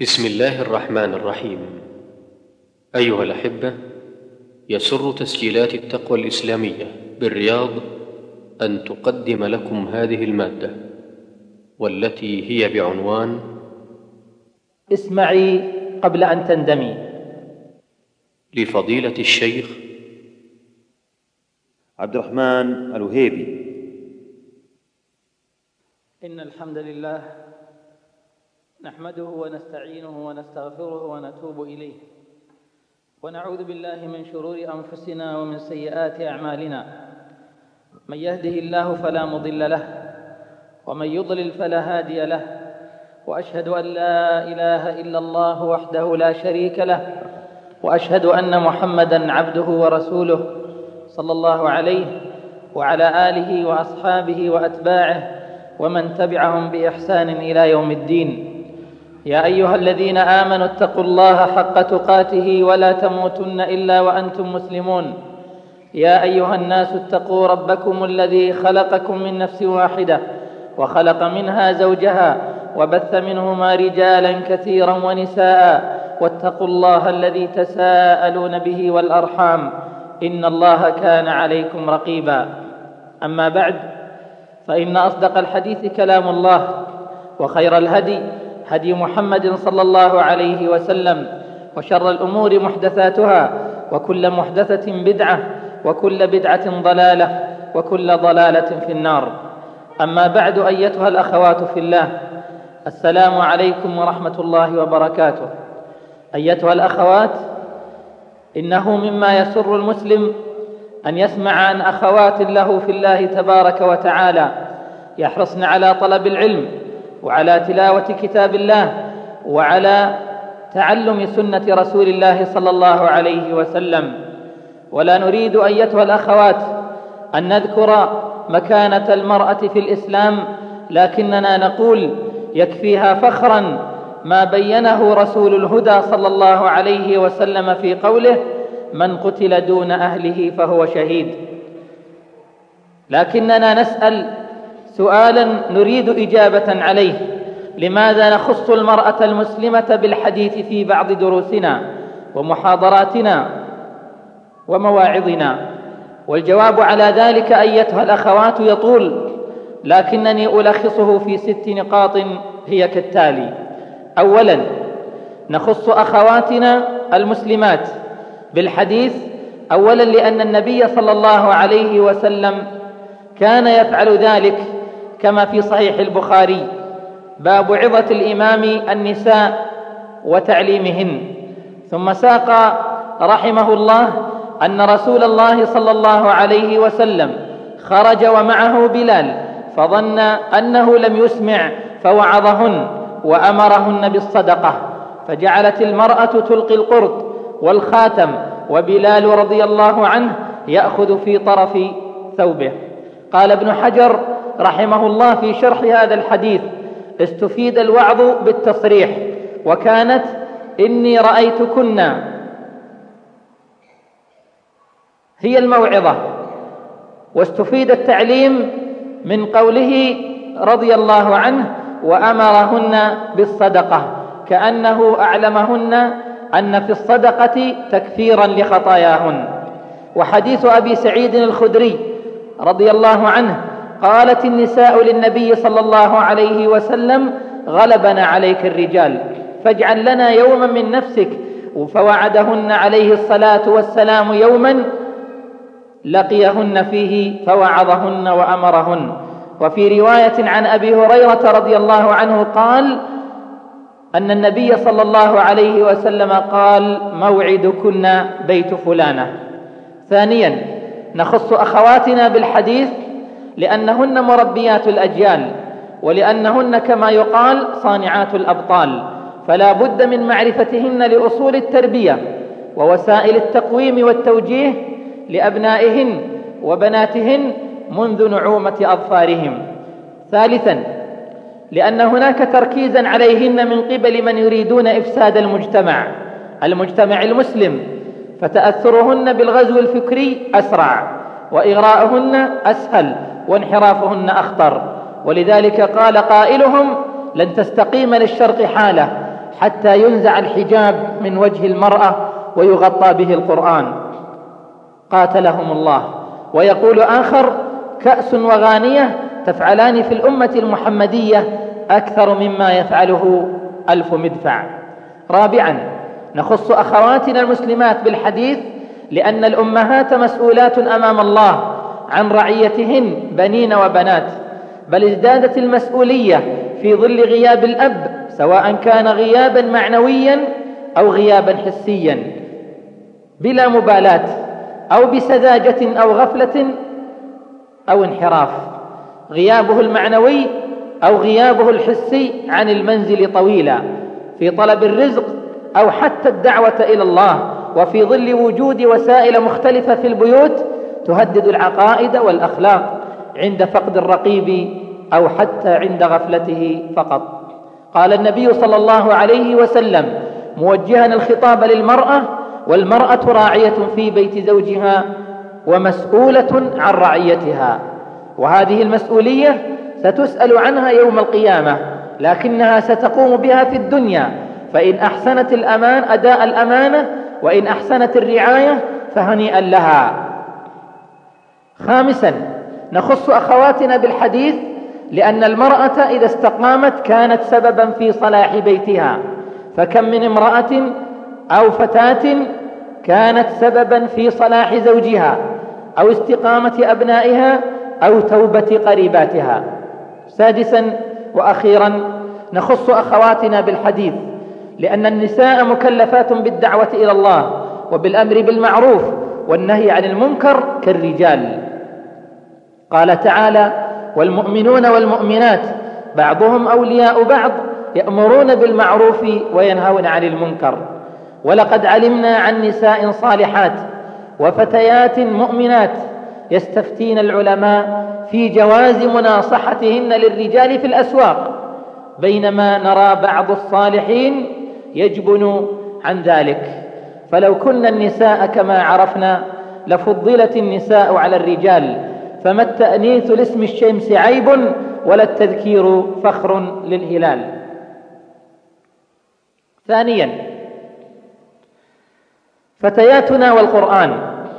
بسم الله الرحمن الرحيم. أيها الأحبة، يسر تسجيلات التقوى الإسلامية بالرياض أن تقدم لكم هذه المادة، والتي هي بعنوان اسمعي قبل أن تندمي، لفضيلة الشيخ عبد الرحمن الوهيبي. إن الحمد لله نحمده ونستعينه ونستغفره ونتوب إليه، ونعوذ بالله من شرور أنفسنا ومن سيئات أعمالنا. من يهده الله فلا مضل له، ومن يضلل فلا هادي له، وأشهد أن لا إله إلا الله وحده لا شريك له، وأشهد أن محمدًا عبده ورسوله صلى الله عليه وعلى آله وأصحابه وأتباعه ومن تبعهم بإحسان إلى يوم الدين. يا أيها الذين آمنوا اتقوا الله حق تقاته ولا تموتن إلا وأنتم مسلمون. يا أيها الناس اتقوا ربكم الذي خلقكم من نفس واحدة وخلق منها زوجها وبث منهما رجالا كثيرا ونساء، واتقوا الله الذي تساءلون به والأرحام، إن الله كان عليكم رقيبا. أما بعد، فإن أصدق الحديث كلام الله، وخير الهدي هدي محمد صلى الله عليه وسلم، وشر الأمور محدثاتها، وكل محدثة بدعة، وكل بدعة ضلالة، وكل ضلالة في النار. أما بعد، أيتها الأخوات في الله، السلام عليكم ورحمة الله وبركاته. أيتها الأخوات، إنه مما يسر المسلم أن يسمع عن أخوات له في الله تبارك وتعالى يحرصن على طلب العلم وعلى تلاوة كتاب الله وعلى تعلم سنة رسول الله صلى الله عليه وسلم. ولا نريد أيتها الأخوات أن نذكر مكانة المرأة في الإسلام، لكننا نقول يكفيها فخرا ما بينه رسول الهدى صلى الله عليه وسلم في قوله: من قتل دون أهله فهو شهيد. لكننا نسأل سؤالا نريد إجابة عليه: لماذا نخص المرأة المسلمة بالحديث في بعض دروسنا ومحاضراتنا ومواعظنا؟ والجواب على ذلك أيتها الأخوات يطول، لكنني ألخصه في 6 نقاط هي كالتالي. أولا، نخص أخواتنا المسلمات بالحديث أولا لأن النبي صلى الله عليه وسلم كان يفعل ذلك، كما في صحيح البخاري: باب عظة الإمام النساء وتعليمهن. ثم ساق رحمه الله أن رسول الله صلى الله عليه وسلم خرج ومعه بلال، فظن أنه لم يسمع فوعظهن وأمرهن بالصدقة، فجعلت المرأة تلقي القرط والخاتم، وبلال رضي الله عنه يأخذ في طرف ثوبه. قال ابن حجر رحمه الله في شرح هذا الحديث: استفيد الوعظ بالتصريح، وكانت إني رأيتكن هي الموعظة. واستفيد التعليم من قوله رضي الله عنه: وأمرهن بالصدقة، كأنه أعلمهن أن في الصدقة تكفيرا لخطاياهن. وحديث أبي سعيد الخدري رضي الله عنه: قالت النساء للنبي صلى الله عليه وسلم: غلبنا عليك الرجال، فاجعل لنا يوما من نفسك. فوعدهن عليه الصلاة والسلام يوما لقيهن فيه فوعظهن وأمرهن. وفي رواية عن أبي هريرة رضي الله عنه قال أن النبي صلى الله عليه وسلم قال: موعدكن بيت فلانة. ثانيا، نخص أخواتنا بالحديث لأنهن مربيات الأجيال، ولأنهن كما يقال صانعات الأبطال، فلا بد من معرفتهن لأصول التربية ووسائل التقويم والتوجيه لأبنائهن وبناتهن منذ نعومة أظفارهم. ثالثا، لأن هناك تركيزا عليهن من قبل من يريدون إفساد المجتمع المسلم، فتأثرهن بالغزو الفكري أسرع، وإغراءهن أسهل، وانحرافهن أخطر. ولذلك قال قائلهم: لن تستقيم للشرق حالة حتى ينزع الحجاب من وجه المرأة ويغطى به القرآن، قاتلهم الله. ويقول آخر: كأس وغانية تفعلان في الأمة المحمدية أكثر مما يفعله 1000 مدفع. رابعا، نخص أخواتنا المسلمات بالحديث لأن الأمهات مسؤولات أمام الله عن رعيتهن بنين وبنات، بل ازدادت المسؤولية في ظل غياب الأب، سواء كان غيابا معنويا أو غيابا حسيا بلا مبالاة، أو بسذاجة أو غفلة أو انحراف، غيابه المعنوي أو غيابه الحسي عن المنزل طويلا في طلب الرزق أو حتى الدعوة إلى الله، وفي ظل وجود وسائل مختلفة في البيوت تهدد العقائد والأخلاق عند فقد الرقيب أو حتى عند غفلته فقط. قال النبي صلى الله عليه وسلم موجها الخطاب للمرأة: والمرأة راعية في بيت زوجها ومسؤولة عن رعيتها. وهذه المسؤولية ستسأل عنها يوم القيامة، لكنها ستقوم بها في الدنيا، فإن أحسنت أداء الأمانة وإن أحسنت الرعاية فهنيئا لها. خامسا، نخص أخواتنا بالحديث لأن المرأة إذا استقامت كانت سببا في صلاح بيتها، فكم من امرأة أو فتاة كانت سببا في صلاح زوجها أو استقامة أبنائها أو توبة قريباتها. سادسا وأخيرا، نخص أخواتنا بالحديث لأن النساء مكلفات بالدعوة إلى الله وبالأمر بالمعروف والنهي عن المنكر كالرجال. قال تعالى: والمؤمنون والمؤمنات بعضهم أولياء بعض يأمرون بالمعروف وينهون عن المنكر. ولقد علمنا عن نساء صالحات وفتيات مؤمنات يستفتين العلماء في جواز مناصحتهن للرجال في الأسواق، بينما نرى بعض الصالحين يجبن عن ذلك. فلو كنا النساء كما عرفنا لفضلت النساء على الرجال، فما التأنيث لاسم الشمس عيب ولا التذكير فخر للهلال. ثانيا، فتياتنا والقرآن.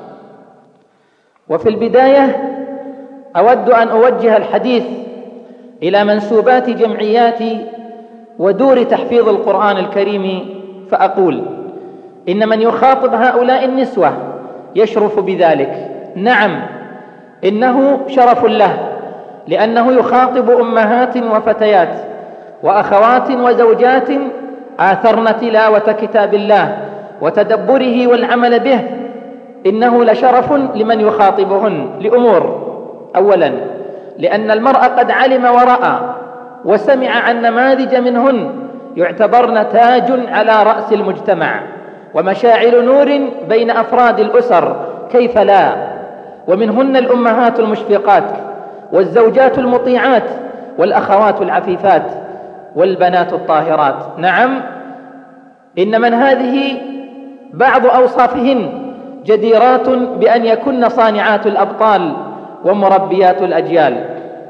وفي البداية أود أن أوجه الحديث إلى منسوبات جمعيات ودور تحفيظ القرآن الكريم، فأقول: إن من يخاطب هؤلاء النسوة يشرف بذلك. نعم، إنه شرف له، لأنه يخاطب أمهات وفتيات وأخوات وزوجات آثرن تلاوة كتاب الله وتدبره والعمل به. إنه لشرف لمن يخاطبهن لأمور: أولا، لأن المرء قد علم ورأى وسمع عن نماذج منهن يعتبرن تاج على رأس المجتمع ومشاعل نور بين أفراد الأسر، كيف لا؟ ومنهن الأمهات المشفقات والزوجات المطيعات والأخوات العفيفات والبنات الطاهرات. نعم، إن من هذه بعض أوصافهن جديرات بأن يكن صانعات الأبطال ومربيات الأجيال.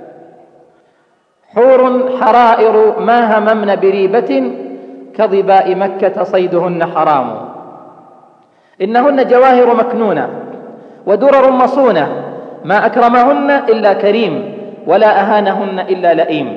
حور حرائر ما هممن بريبة كظباء مكة صيدهن حرام. إنهن جواهر مكنونة ودرر مصونة، ما أكرمهن إلا كريم ولا أهانهن إلا لئيم.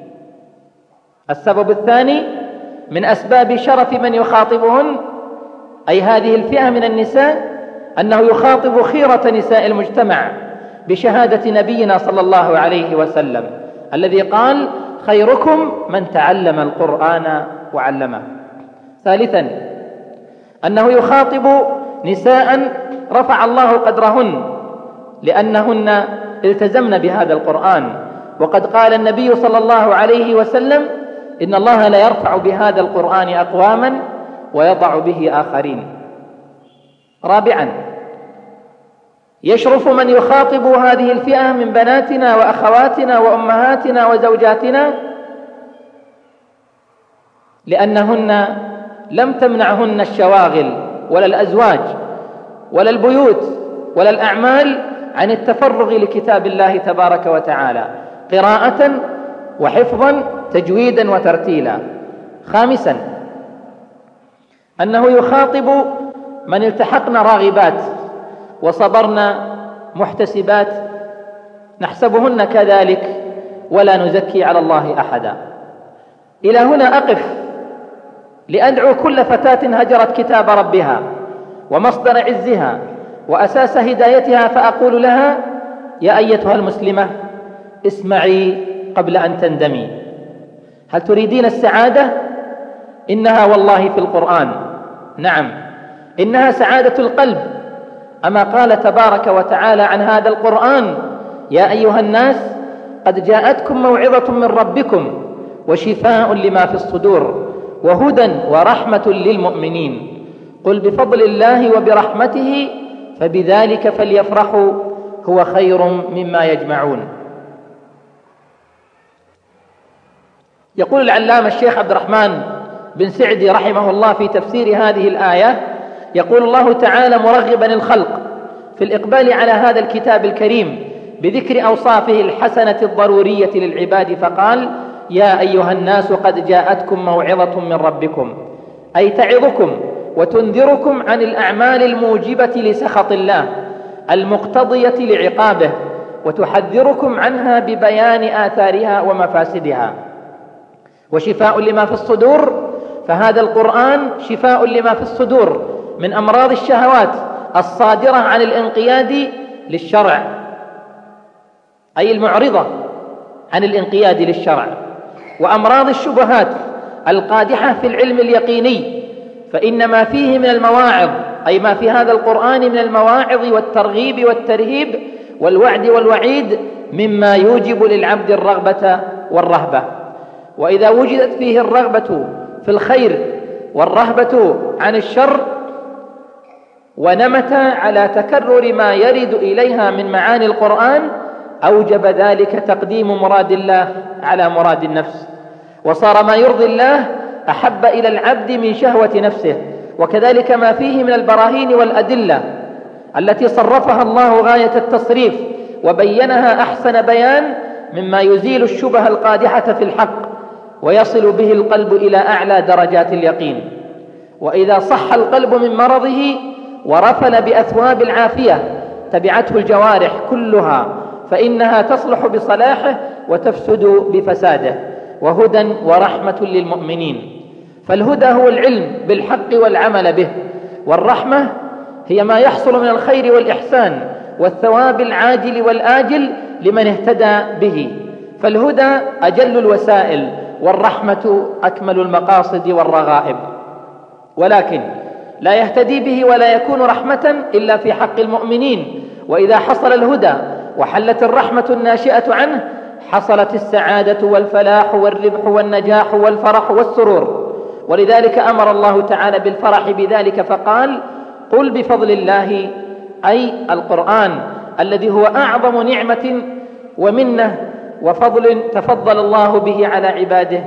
السبب الثاني من أسباب شرف من يخاطبهن، أي هذه الفئة من النساء، أنه يخاطب خيرة نساء المجتمع بشهادة نبينا صلى الله عليه وسلم الذي قال: خيركم من تعلم القرآن وعلمه. ثالثا، أنه يخاطب نساء رفع الله قدرهن لأنهن التزمن بهذا القرآن، وقد قال النبي صلى الله عليه وسلم: إن الله لا يرفع بهذا القرآن أقواما ويضع به آخرين. رابعا، يشرف من يخاطب هذه الفئة من بناتنا وأخواتنا وأمهاتنا وزوجاتنا لأنهن لم تمنعهن الشواغل ولا الأزواج ولا البيوت ولا الأعمال عن التفرغ لكتاب الله تبارك وتعالى قراءة وحفظا تجويدا وترتيلا. خامسا، أنه يخاطب من التحقنا راغبات وصبرنا محتسبات نحسبهن كذلك ولا نزكي على الله أحدا. إلى هنا أقف لأدعو كل فتاة هجرت كتاب ربها ومصدر عزها وأساس هدايتها، فأقول لها: يا أيتها المسلمة، اسمعي قبل أن تندمي. هل تريدين السعادة؟ إنها والله في القرآن، نعم، إنها سعادة القلب. أما قال تبارك وتعالى عن هذا القرآن: يا أيها الناس قد جاءتكم موعظة من ربكم وشفاء لما في الصدور وهدى ورحمة للمؤمنين. قل بفضل الله وبرحمته فبذلك فليفرحوا هو خير مما يجمعون. يقول العلامة الشيخ عبد الرحمن بن سعدي رحمه الله في تفسير هذه الآية، يقول الله تعالى مرغبا الخلق في الإقبال على هذا الكتاب الكريم بذكر أوصافه الحسنة الضرورية للعباد، فقال: يا أيها الناس قد جاءتكم موعظة من ربكم، أي تعظكم وتنذركم عن الأعمال الموجبة لسخط الله المقتضية لعقابه، وتحذركم عنها ببيان آثارها ومفاسدها. وشفاء لما في الصدور، فهذا القرآن شفاء لما في الصدور من أمراض الشهوات الصادرة عن الانقياد للشرع، أي المعرضة عن الانقياد للشرع، وأمراض الشبهات القادحة في العلم اليقيني، فإن ما فيه من المواعظ، أي ما في هذا القرآن من المواعظ والترغيب والترهيب والوعد والوعيد، مما يوجب للعبد الرغبة والرهبة. وإذا وجدت فيه الرغبة في الخير والرهبة عن الشر ونمت على تكرر ما يرد إليها من معاني القرآن، أوجب ذلك تقديم مراد الله على مراد النفس، وصار ما يرضي الله أحب إلى العبد من شهوة نفسه. وكذلك ما فيه من البراهين والأدلة التي صرفها الله غاية التصريف وبينها أحسن بيان، مما يزيل الشبه القادحة في الحق ويصل به القلب إلى أعلى درجات اليقين. وإذا صح القلب من مرضه ورفل بأثواب العافية تبعته الجوارح كلها، فإنها تصلح بصلاحه وتفسد بفساده. وهدى ورحمة للمؤمنين، فالهدى هو العلم بالحق والعمل به، والرحمة هي ما يحصل من الخير والإحسان والثواب العاجل والآجل لمن اهتدى به. فالهدى أجل الوسائل، والرحمة أكمل المقاصد والرغائب. ولكن لا يهتدي به ولا يكون رحمة إلا في حق المؤمنين. وإذا حصل الهدى وحلت الرحمة الناشئة عنه، حصلت السعادة والفلاح والربح والنجاح والفرح والسرور. ولذلك أمر الله تعالى بالفرح بذلك فقال: قل بفضل الله، أي القرآن الذي هو أعظم نعمة ومنة وفضل تفضل الله به على عباده،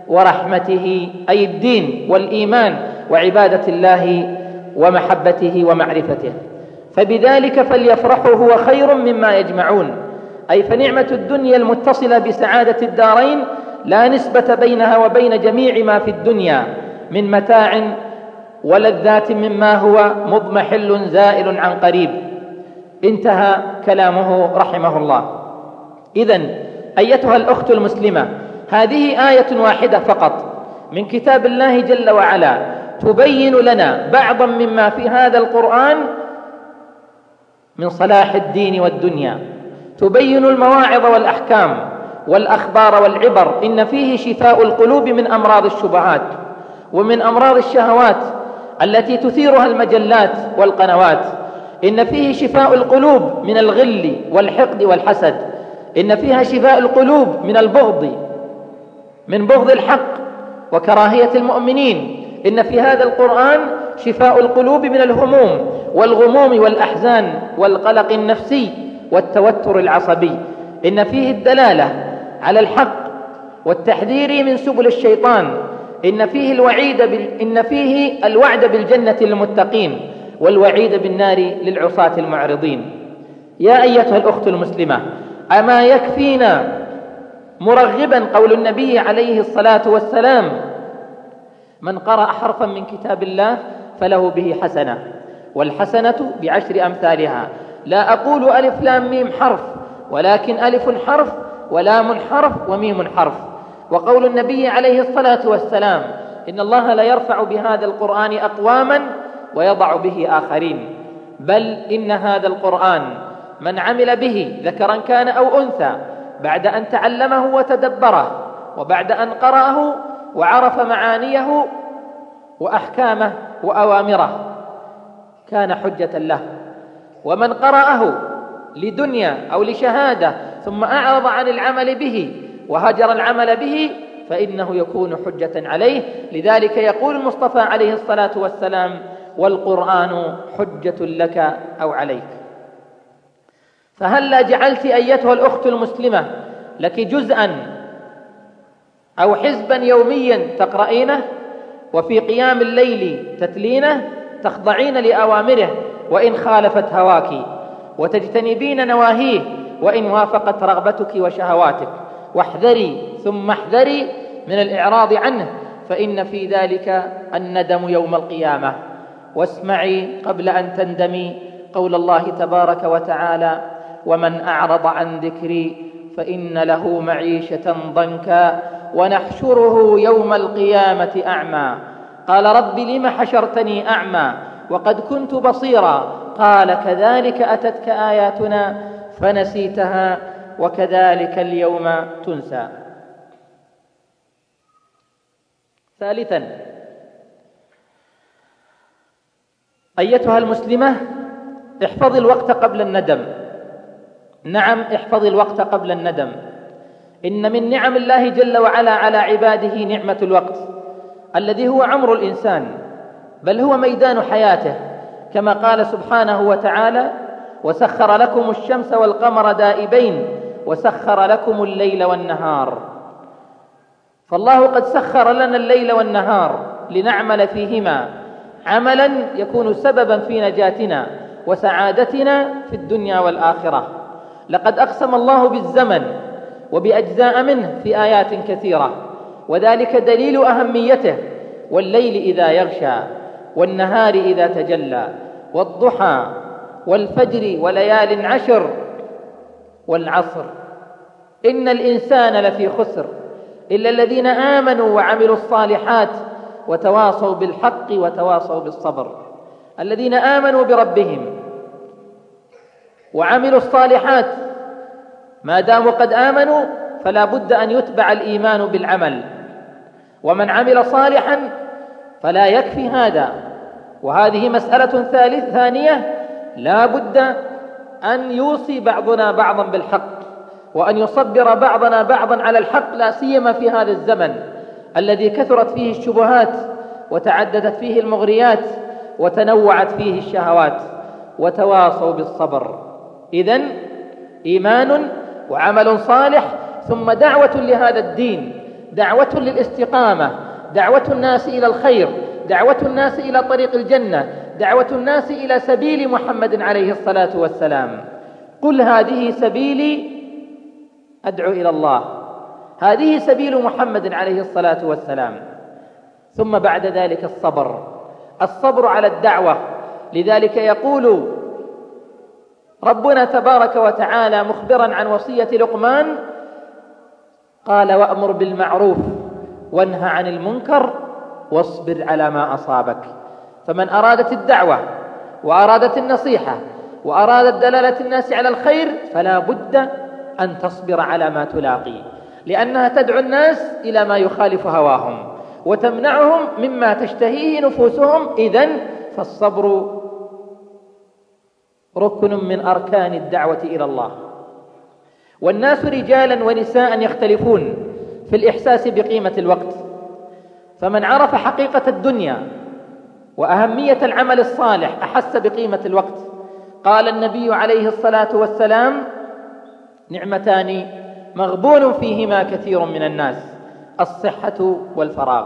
ورحمته أي الدين والإيمان وعبادة الله ومحبته ومعرفته. فبذلك فليفرحوا هو خير مما يجمعون، أي فنعمة الدنيا المتصلة بسعادة الدارين لا نسبة بينها وبين جميع ما في الدنيا من متاع ولذات مما هو مضمحل زائل عن قريب. انتهى كلامه رحمه الله. إذن أيتها الأخت المسلمة، هذه آية واحدة فقط من كتاب الله جل وعلا تبين لنا بعضا مما في هذا القرآن من صلاح الدين والدنيا، تبين المواعظ والأحكام والأخبار والعبر. إن فيه شفاء القلوب من أمراض الشبهات ومن أمراض الشهوات التي تثيرها المجلات والقنوات. إن فيه شفاء القلوب من الغل والحقد والحسد. إن فيها شفاء القلوب من البغض، من بغض الحق وكراهية المؤمنين. إن في هذا القرآن شفاء القلوب من الهموم والغموم والأحزان والقلق النفسي والتوتر العصبي. إن فيه الدلالة على الحق والتحذير من سبل الشيطان. إن فيه الوعد بالجنة للمتقين والوعيد بالنار للعصاة المعرضين. يا أيتها الأخت المسلمة، أما يكفينا مرغبا قول النبي عليه الصلاة والسلام: من قرأ حرفا من كتاب الله فله به حسنة، والحسنة ب10 أمثالها. لا أقول ألف لام ميم حرف، ولكن ألف حرف ولام حرف وميم حرف. وقول النبي عليه الصلاة والسلام: إن الله لا يرفع بهذا القرآن أقواما ويضع به آخرين، بل إن هذا القرآن من عمل به ذكرا كان أو أنثى بعد أن تعلمه وتدبره، وبعد أن قرأه وعرف معانيه وأحكامه وأوامره، كان حجة له. ومن قرأه لدنيا أو لشهادة ثم أعرض عن العمل به وهجر العمل به فإنه يكون حجة عليه. لذلك يقول المصطفى عليه الصلاة والسلام: والقرآن حجة لك أو عليك. فهلا جعلت أيتها الأخت المسلمة لك جزءا أو حزبا يوميا تقرأينه، وفي قيام الليل تتلينه، تخضعين لأوامره وإن خالفت هواك، وتجتنبين نواهيه وإن وافقت رغبتك وشهواتك، واحذري ثم احذري من الإعراض عنه، فإن في ذلك الندم يوم القيامة. واسمعي قبل أن تندمي قول الله تبارك وتعالى: ومن أعرض عن ذكري فإن له معيشة ضنكا ونحشره يوم القيامة أعمى. قال: رب لم حشرتني أعمى وقد كنت بصيرا. قال: كذلك أتتك آياتنا فنسيتها وكذلك اليوم تنسى. ثالثا، أيتها المسلمة، احفظي الوقت قبل الندم. نعم، احفظي الوقت قبل الندم. إن من نعم الله جل وعلا على عباده نعمة الوقت، الذي هو عمر الإنسان، بل هو ميدان حياته، كما قال سبحانه وتعالى: وسخر لكم الشمس والقمر دائبين وسخر لكم الليل والنهار. فالله قد سخر لنا الليل والنهار لنعمل فيهما عملا يكون سببا في نجاتنا وسعادتنا في الدنيا والآخرة. لقد أقسم الله بالزمن وبأجزاء منه في آيات كثيرة، وذلك دليل أهميته: والليل إذا يغشى والنهار إذا تجلى والضحى والفجر وليال عشر والعصر إن الإنسان لفي خسر إلا الذين آمنوا وعملوا الصالحات وتواصوا بالحق وتواصوا بالصبر. الذين آمنوا بربهم وعملوا الصالحات، ما داموا قد آمنوا فلا بد أن يتبع الإيمان بالعمل، ومن عمل صالحا فلا يكفي هذا. وهذه مسألة ثانية، لا بد أن يوصي بعضنا بعضا بالحق، وأن يصبر بعضنا بعضا على الحق، لا سيما في هذا الزمن الذي كثرت فيه الشبهات وتعددت فيه المغريات وتنوعت فيه الشهوات. وتواصوا بالصبر. إذن إيمان وعمل صالح ثم دعوة لهذا الدين، دعوة للاستقامة، دعوة الناس إلى الخير، دعوة الناس إلى طريق الجنة، دعوة الناس إلى سبيل محمد عليه الصلاة والسلام. قل هذه سبيلي أدعو إلى الله، هذه سبيل محمد عليه الصلاة والسلام. ثم بعد ذلك الصبر على الدعوة. لذلك يقول ربنا تبارك وتعالى مخبرا عن وصية لقمان، قال: وأمر بالمعروف وانهى عن المنكر واصبر على ما أصابك. فمن أرادت الدعوة وأرادت النصيحة وأرادت دلالة الناس على الخير فلا بد أن تصبر على ما تلاقي، لأنها تدعو الناس إلى ما يخالف هواهم وتمنعهم مما تشتهيه نفوسهم. إذن فالصبر ركن من أركان الدعوة إلى الله. والناس رجالا ونساء يختلفون في الإحساس بقيمة الوقت، فمن عرف حقيقة الدنيا وأهمية العمل الصالح أحس بقيمة الوقت. قال النبي عليه الصلاة والسلام: نعمتان مغبون فيهما كثير من الناس، الصحة والفراغ.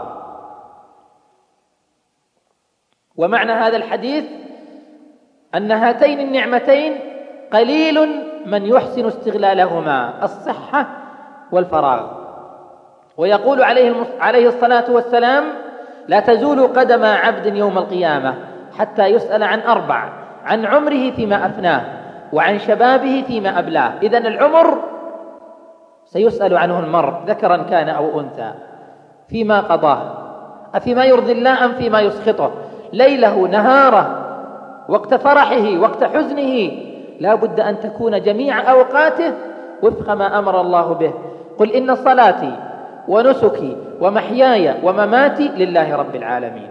ومعنى هذا الحديث أن هاتين النعمتين قليل من يحسن استغلالهما، الصحة والفراغ. ويقول عليه الصلاة والسلام: لا تزول قدم عبد يوم القيامة حتى يسأل عن 4: عن عمره فيما أفناه، وعن شبابه فيما أبلاه. إذن العمر سيسأل عنه المرء ذكرا كان أو أنثى، فيما قضاه، أفيما يرضي الله أم فيما يسخطه، ليله نهاره، وقت فرحه وقت حزنه، لا بد أن تكون جميع أوقاته وفق ما أمر الله به. قل إن صلاتي ونسكي ومحياي ومماتي لله رب العالمين.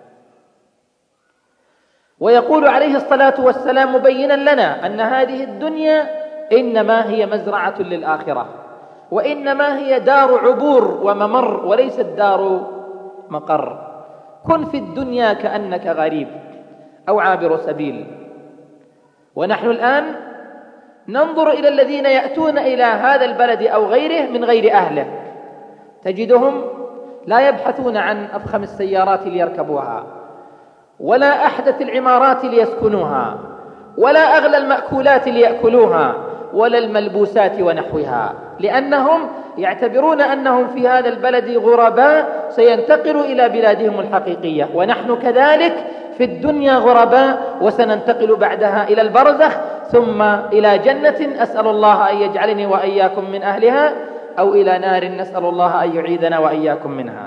ويقول عليه الصلاة والسلام مبينا لنا أن هذه الدنيا إنما هي مزرعة للآخرة، وإنما هي دار عبور وممر وليست دار مقر. كن في الدنيا كأنك غريب أو عابر سبيل. ونحن الآن ننظر إلى الذين يأتون إلى هذا البلد أو غيره من غير أهله، تجدهم لا يبحثون عن أفخم السيارات ليركبوها، ولا أحدث العمارات ليسكنوها، ولا أغلى المأكولات ليأكلوها، ولا الملبوسات ونحوها، لأنهم يعتبرون أنهم في هذا البلد غرباء سينتقلوا إلى بلادهم الحقيقية. ونحن كذلك في الدنيا غرباء، وسننتقل بعدها إلى البرزخ، ثم إلى جنة أسأل الله أن يجعلني وإياكم من أهلها، أو إلى نار نسأل الله أن يعيذنا وإياكم منها.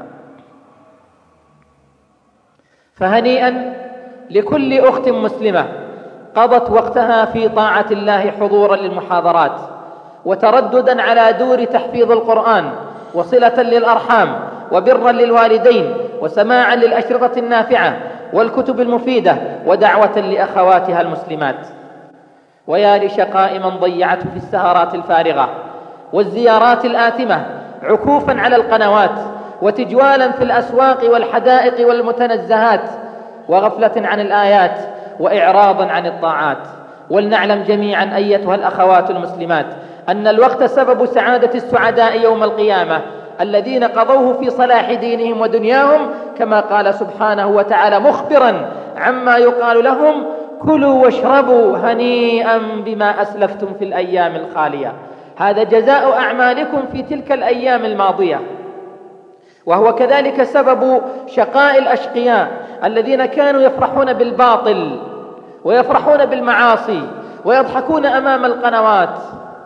فهنيئا لكل أخت مسلمة قضت وقتها في طاعة الله حضورا للمحاضرات، وترددا على دور تحفيظ القرآن، وصلة للأرحام، وبرا للوالدين، وسماعا للأشرطة النافعة والكتب المفيدة، ودعوة لأخواتها المسلمات. ويا لشقاء من ضيعته في السهرات الفارغة والزيارات الآثمة، عكوفا على القنوات، وتجوالا في الأسواق والحدائق والمتنزهات، وغفلة عن الآيات، وإعراضا عن الطاعات. ولنعلم جميعا أيتها الأخوات المسلمات أن الوقت سبب سعادة السعداء يوم القيامة، الذين قضوه في صلاح دينهم ودنياهم، كما قال سبحانه وتعالى مخبرا عما يقال لهم: كلوا واشربوا هنيئا بما أسلفتم في الأيام الخالية. هذا جزاء أعمالكم في تلك الأيام الماضية. وهو كذلك سبب شقاء الأشقياء الذين كانوا يفرحون بالباطل ويفرحون بالمعاصي، ويضحكون أمام القنوات،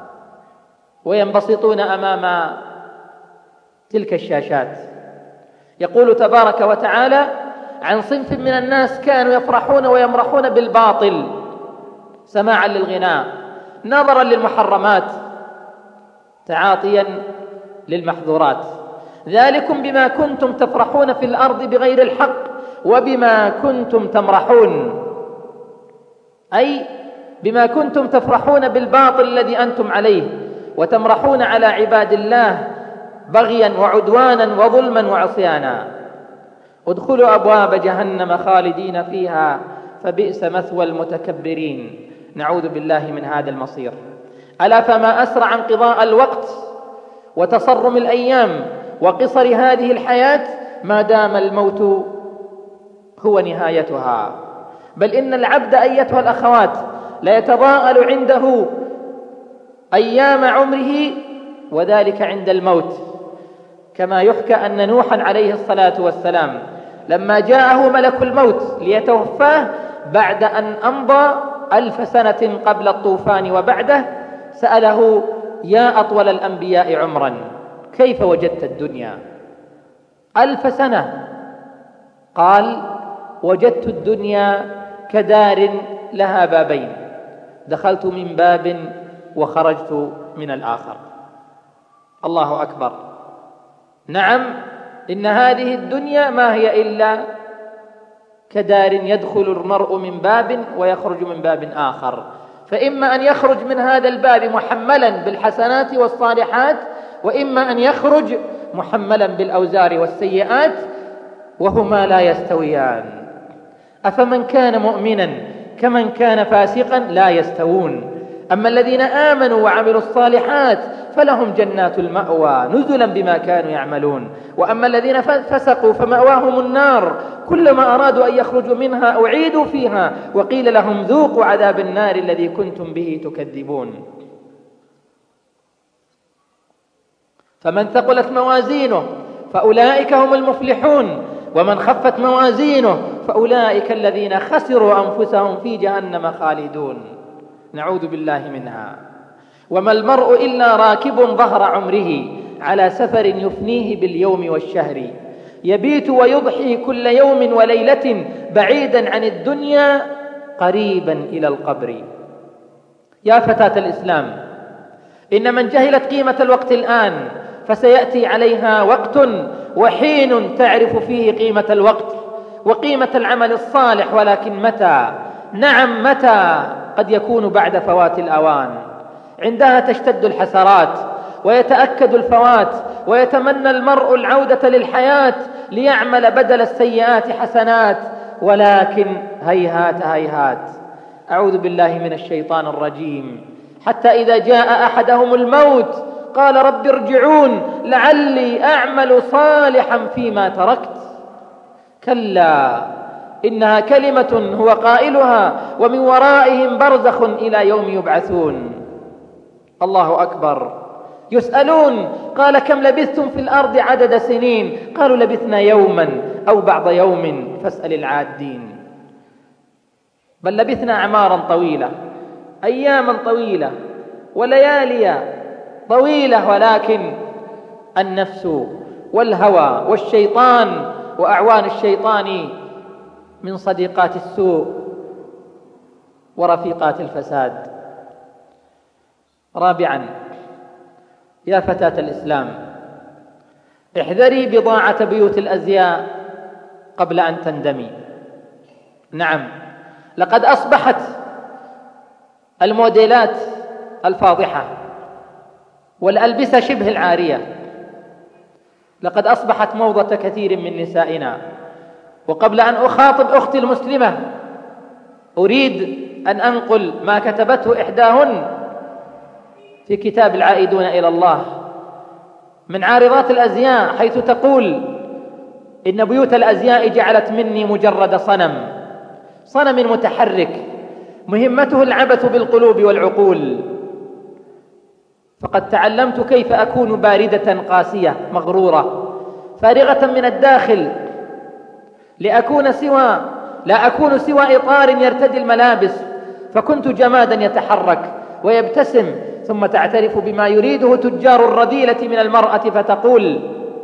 وينبسطون أمام تلك الشاشات. يقول تبارك وتعالى عن صنف من الناس كانوا يفرحون ويمرحون بالباطل سماعا للغناء، نظرا للمحرمات، تعاطيا للمحظورات. ذلكم بما كنتم تفرحون في الأرض بغير الحق وبما كنتم تمرحون، أي بما كنتم تفرحون بالباطل الذي أنتم عليه، وتمرحون على عباد الله بغيا وعدوانا وظلما وعصيانا. ادخلوا أبواب جهنم خالدين فيها فبئس مثوى المتكبرين. نعوذ بالله من هذا المصير. ألا فما أسرع انقضاء الوقت وتصرم الأيام وقصر هذه الحياة ما دام الموت هو نهايتها. بل إن العبد أيتها الأخوات لا يتضاءل عنده أيام عمره، وذلك عند الموت. كما يحكى أن نوحا عليه الصلاة والسلام لما جاءه ملك الموت ليتوفاه بعد أن أمضى 1000 سنة قبل الطوفان وبعده، سأله: يا أطول الأنبياء عمرا كيف وجدت الدنيا؟ 1000 سنة. قال: وجدت الدنيا كدار لها بابين، دخلت من باب وخرجت من الآخر. الله أكبر. نعم، إن هذه الدنيا ما هي إلا كدار يدخل المرء من باب ويخرج من باب آخر، فإما أن يخرج من هذا الباب محملا بالحسنات والصالحات، وإما أن يخرج محملا بالأوزار والسيئات، وهما لا يستويان. أفمن كان مؤمنا كمن كان فاسقا لا يستوون. أما الذين آمنوا وعملوا الصالحات فلهم جنات المأوى نزلا بما كانوا يعملون، وأما الذين فسقوا فمأواهم النار كلما أرادوا أن يخرجوا منها أعيدوا فيها وقيل لهم ذوقوا عذاب النار الذي كنتم به تكذبون. فمن ثقلت موازينه فأولئك هم المفلحون. ومن خفت موازينه فأولئك الذين خسروا أنفسهم في جهنم خالدون. نعوذ بالله منها. وما المرء إلا راكب ظهر عمره على سفر يفنيه باليوم والشهر، يبيت ويضحي كل يوم وليلة بعيدا عن الدنيا قريبا إلى القبر. يا فتاة الإسلام، إن من جهلت قيمة الوقت الآن فسيأتي عليها وقت وحين تعرف فيه قيمة الوقت وقيمة العمل الصالح، ولكن متى؟ نعم متى؟ قد يكون بعد فوات الأوان. عندها تشتد الحسرات ويتأكد الفوات، ويتمنى المرء العودة للحياة ليعمل بدل السيئات حسنات، ولكن هيهات هيهات. أعوذ بالله من الشيطان الرجيم. حتى إذا جاء أحدهم الموت قال رب ارجعون لعلي أعمل صالحا فيما تركت. كلا إنها كلمة هو قائلها ومن ورائهم برزخ إلى يوم يبعثون. الله أكبر. يسألون قال كم لبثتم في الأرض عدد سنين؟ قالوا لبثنا يوما أو بعض يوم فاسأل العادين. بل لبثنا أعمارا طويلة، أياما طويلة وليالي طويلة، ولكن النفس والهوى والشيطان وأعوان الشيطان من صديقات السوء ورفيقات الفساد. رابعا، يا فتاة الإسلام، احذري بضاعة بيوت الأزياء قبل أن تندمي. نعم، لقد أصبحت الموديلات الفاضحة والألبسة شبه العارية لقد أصبحت موضة كثير من نسائنا. وقبل أن أخاطب أختي المسلمة أريد أن أنقل ما كتبته إحداهن في كتاب العائدون إلى الله من عارضات الأزياء، حيث تقول إن بيوت الأزياء جعلت مني مجرد صنم متحرك مهمته العبث بالقلوب والعقول، فقد تعلمت كيف أكون باردة قاسية مغرورة فارغة من الداخل لا أكون سوى إطار يرتدي الملابس، فكنت جمادا يتحرك ويبتسم، ثم تعترف بما يريده تجار الرذيلة من المرأة فتقول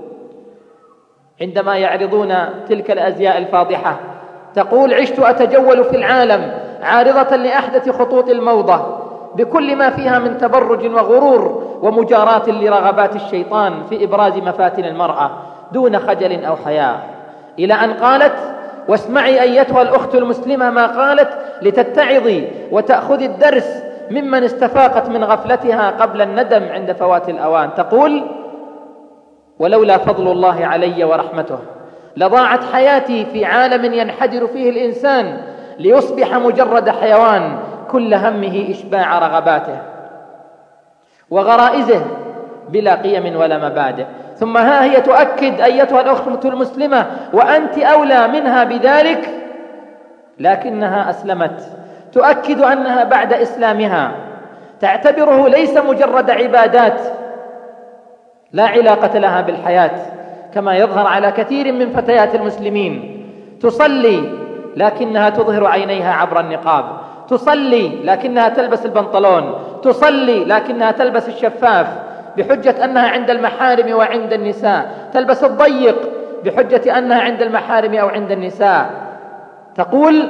عندما يعرضون تلك الأزياء الفاضحة، تقول عشت أتجول في العالم عارضة لأحدث خطوط الموضة بكل ما فيها من تبرج وغرور ومجاراة لرغبات الشيطان في إبراز مفاتن المرأة دون خجل أو حياء، إلى أن قالت واسمعي أيتها الأخت المسلمة ما قالت لتتعظي وتأخذي الدرس ممن استفاقت من غفلتها قبل الندم عند فوات الأوان. تقول ولولا فضل الله علي ورحمته لضاعت حياتي في عالم ينحدر فيه الإنسان ليصبح مجرد حيوان كل همه إشباع رغباته وغرائزه بلا قيم ولا مبادئ. ثم ها هي تؤكد أيتها الأخت المسلمة وأنت أولى منها بذلك، لكنها أسلمت، تؤكد أنها بعد إسلامها تعتبره ليس مجرد عبادات لا علاقة لها بالحياة، كما يظهر على كثير من فتيات المسلمين. تصلي لكنها تظهر عينيها عبر النقاب، تصلي لكنها تلبس البنطلون، تصلي لكنها تلبس الشفاف بحجة أنها عند المحارم وعند النساء، تلبس الضيق بحجة أنها عند المحارم أو عند النساء. تقول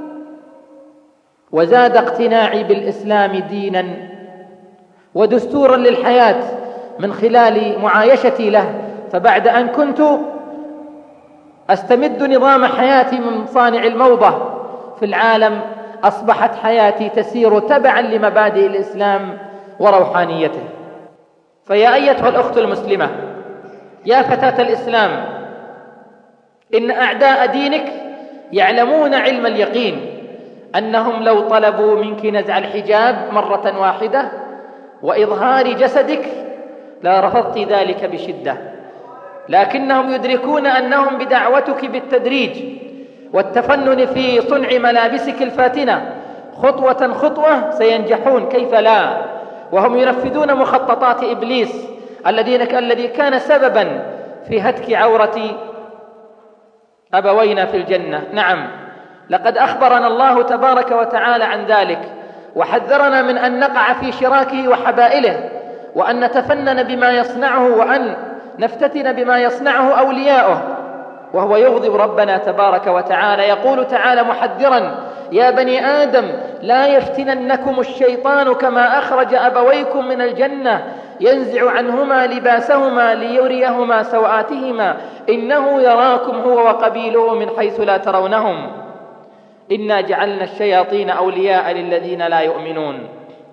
وزاد اقتناعي بالإسلام دينا ودستورا للحياة من خلال معايشتي له، فبعد أن كنت أستمد نظام حياتي من صانع الموضة في العالم، أصبحت حياتي تسير تبعا لمبادئ الإسلام وروحانيته. فيا أيتها الأخت المسلمة، يا فتاة الإسلام، إن أعداء دينك يعلمون علم اليقين أنهم لو طلبوا منك نزع الحجاب مرة واحدة وإظهار جسدك لرفضت ذلك بشدة، لكنهم يدركون أنهم بدعوتك بالتدريج والتفنن في صنع ملابسك الفاتنة خطوة خطوة سينجحون، كيف لا، وهم ينفذون مخططات إبليس الذي كان سببا في هتك عورة أبوينا في الجنة. نعم، لقد أخبرنا الله تبارك وتعالى عن ذلك، وحذرنا من أن نقع في شراكه وحبائله، وأن نتفنن بما يصنعه، وأن نفتتن بما يصنعه أولياؤه، وهو يغضب ربنا تبارك وتعالى. يقول تعالى محذرا: يا بني آدم لا يفتننكم الشيطان كما أخرج أبويكم من الجنة ينزع عنهما لباسهما ليريهما سوآتهما إنه يراكم هو وقبيله من حيث لا ترونهم إنا جعلنا الشياطين أولياء للذين لا يؤمنون.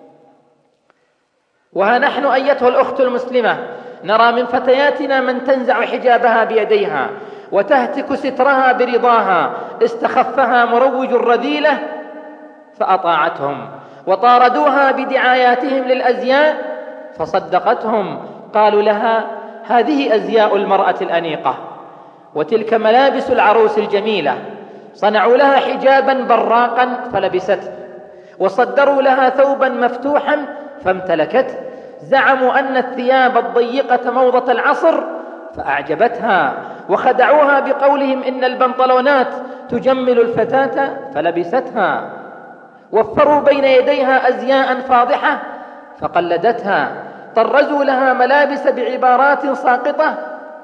وها نحن أيتها الأخت المسلمة نرى من فتياتنا من تنزع حجابها بيديها وتهتك سترها برضاها، استخفها مروج الرذيلة فأطاعتهم، وطاردوها بدعاياتهم للأزياء فصدقتهم، قالوا لها: هذه أزياء المرأة الأنيقة، وتلك ملابس العروس الجميلة. صنعوا لها حجابا براقا فلبسته، وصدروا لها ثوبا مفتوحا فامتلكته. زعموا أن الثياب الضيقة موضة العصر فأعجبتها، وخدعوها بقولهم إن البنطلونات تجمل الفتاة فلبستها. وفروا بين يديها أزياء فاضحة فقلدتها. طرزوا لها ملابس بعبارات ساقطة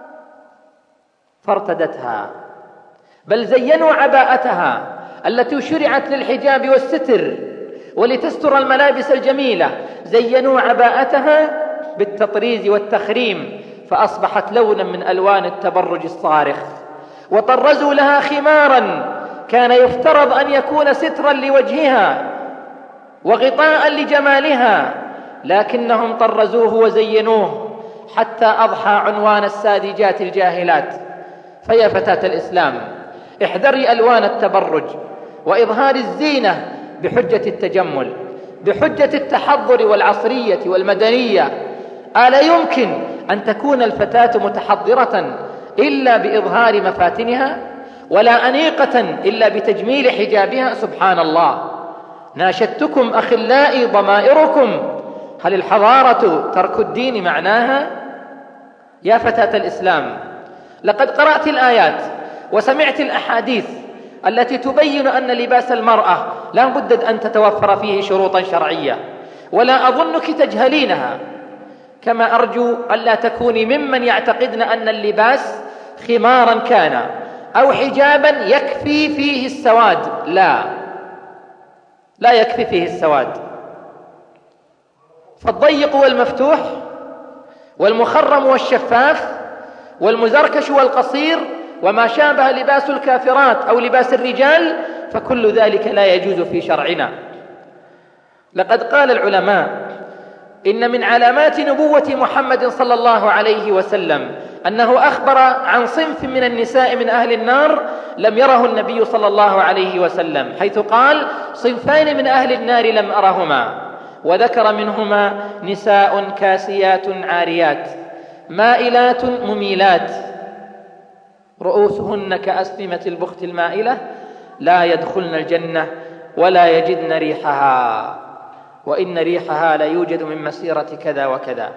فارتدتها، بل زينوا عباءتها التي شرعت للحجاب والستر ولتستر الملابس الجميلة، زينوا عباءتها بالتطريز والتخريم فأصبحت لونا من ألوان التبرج الصارخ. وطرزوا لها خمارا كان يفترض أن يكون سترا لوجهها وغطاء لجمالها، لكنهم طرزوه وزينوه حتى أضحى عنوان الساذجات الجاهلات. فيا فتاة الإسلام، احذري ألوان التبرج وإظهار الزينة بحجة التجمل، بحجة التحضر والعصرية والمدنية. ألا يمكن أن تكون الفتاة متحضرة إلا بإظهار مفاتنها، ولا أنيقة إلا بتجميل حجابها؟ سبحان الله. ناشدتكم أخلائي ضمائركم، هل الحضارة ترك الدين معناها؟ يا فتاة الإسلام، لقد قرأت الآيات وسمعت الأحاديث التي تبين أن لباس المرأة لا بد أن تتوفر فيه شروطا شرعية، ولا أظنك تجهلينها، كما أرجو ألا تكوني ممن يعتقدن أن اللباس خمارا كان أو حجابا يكفي فيه السواد. لا يكفي فيه السواد، فالضيق والمفتوح والمخرم والشفاف والمزركش والقصير وما شابه لباس الكافرات أو لباس الرجال، فكل ذلك لا يجوز في شرعنا. لقد قال العلماء إن من علامات نبوة محمد صلى الله عليه وسلم أنه أخبر عن صنف من النساء من أهل النار لم يره النبي صلى الله عليه وسلم، حيث قال: صنفان من أهل النار لم أرهما، وذكر منهما نساء كاسيات عاريات مائلات مميلات رؤوسهن كأسنمة البخت المائلة لا يدخلن الجنة ولا يجدن ريحها، وإن ريحها لا يوجد من مسيرة كذا وكذا.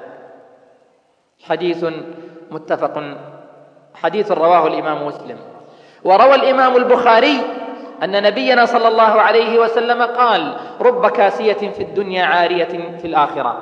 حديث رواه الإمام مسلم. وروى الإمام البخاري أن نبينا صلى الله عليه وسلم قال: رب كاسية في الدنيا عارية في الآخرة.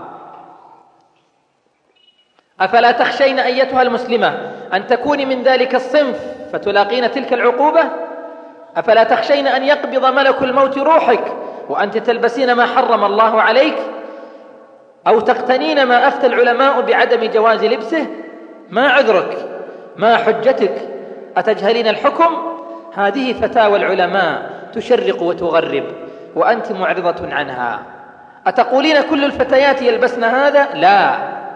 أفلا تخشين أيتها المسلمة أن تكوني من ذلك الصنف فتلاقين تلك العقوبة؟ أفلا تخشين أن يقبض ملك الموت روحك وأنت تلبسين ما حرم الله عليك، أو تقتنين ما أفتى العلماء بعدم جواز لبسه؟ ما عذرك؟ ما حجتك؟ أتجهلين الحكم؟ هذه فتاوى العلماء تشرق وتغرب وأنت معرضة عنها. أتقولين كل الفتيات يلبسن هذا؟ لا،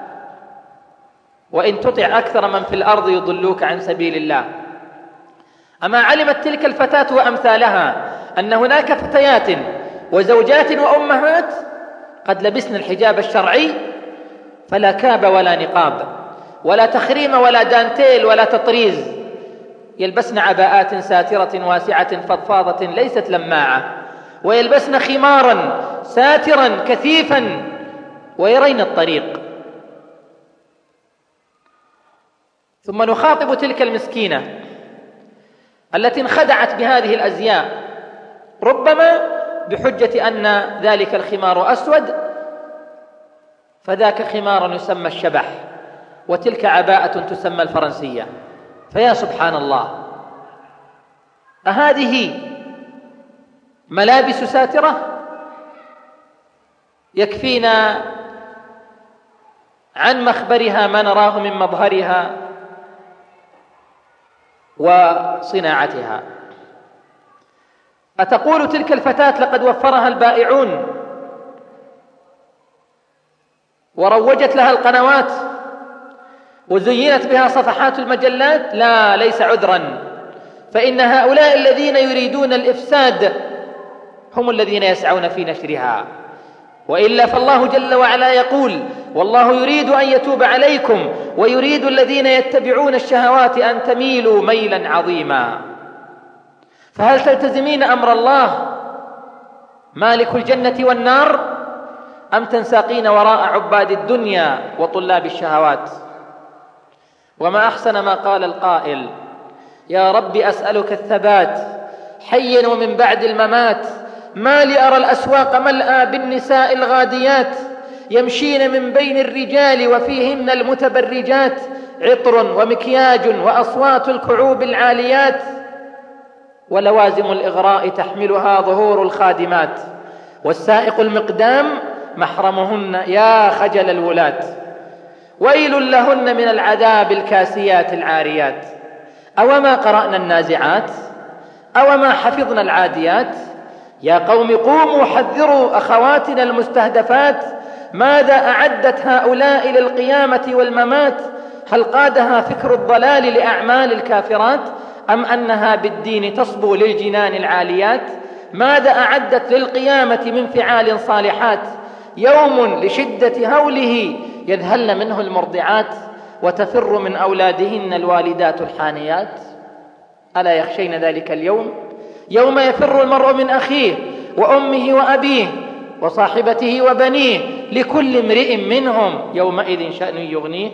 وإن تطع أكثر من في الأرض يضلوك عن سبيل الله. أما علمت تلك الفتاة وأمثالها أن هناك فتيات وزوجات وأمهات قد لبسن الحجاب الشرعي، فلا كاب ولا نقاب ولا تخريم ولا دانتيل ولا تطريز، يلبسن عباءات ساترة واسعة فضفاضة ليست لماعة، ويلبسن خمارا ساترا كثيفا ويرين الطريق. ثم نخاطب تلك المسكينة التي انخدعت بهذه الأزياء، ربما بحجة أن ذلك الخمار أسود فذاك خمار يسمى الشبح، وتلك عباءة تسمى الفرنسية. فيا سبحان الله، أهذه ملابس ساترة؟ يكفينا عن مخبرها ما نراه من مظهرها وصناعتها. أتقول تلك الفتاة لقد وفرها البائعون وروجت لها القنوات وزينت بها صفحات المجلات؟ لا، ليس عذرا، فإن هؤلاء الذين يريدون الإفساد هم الذين يسعون في نشرها، وإلا فالله جل وعلا يقول: والله يريد أن يتوب عليكم ويريد الذين يتبعون الشهوات أن تميلوا ميلا عظيما. فهل تلتزمين أمر الله مالك الجنة والنار، أم تنساقين وراء عباد الدنيا وطلاب الشهوات؟ وما أحسن ما قال القائل: يا رب أسألك الثبات حيا ومن بعد الممات، ما لي أرى الأسواق ملأى بالنساء الغاديات، يمشين من بين الرجال وفيهن المتبرجات، عطر ومكياج وأصوات الكعوب العاليات، ولوازم الإغراء تحملها ظهور الخادمات، والسائق المقدام محرمهن يا خجل الولاة، ويل لهن من العذاب الكاسيات العاريات. أوما قرأنا النازعات؟ أوما حفظنا العاديات؟ يا قوم قوموا حذروا أخواتنا المستهدفات، ماذا أعدت هؤلاء للقيامة والممات؟ هل قادها فكر الضلال لأعمال الكافرات، أم أنها بالدين تصبو للجنان العاليات؟ ماذا أعدت للقيامة من فعال صالحات؟ يوم لشدة هوله يذهلن منه المرضعات، وتفر من أولادهن الوالدات الحانيات. ألا يخشين ذلك اليوم؟ يوم يفر المرء من أخيه وأمه وأبيه وصاحبته وبنيه، لكل امرئ منهم يومئذ شأن يغنيه.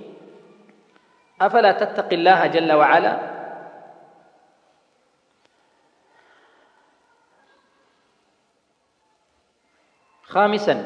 أفلا تتقي الله جل وعلا؟ خامسا،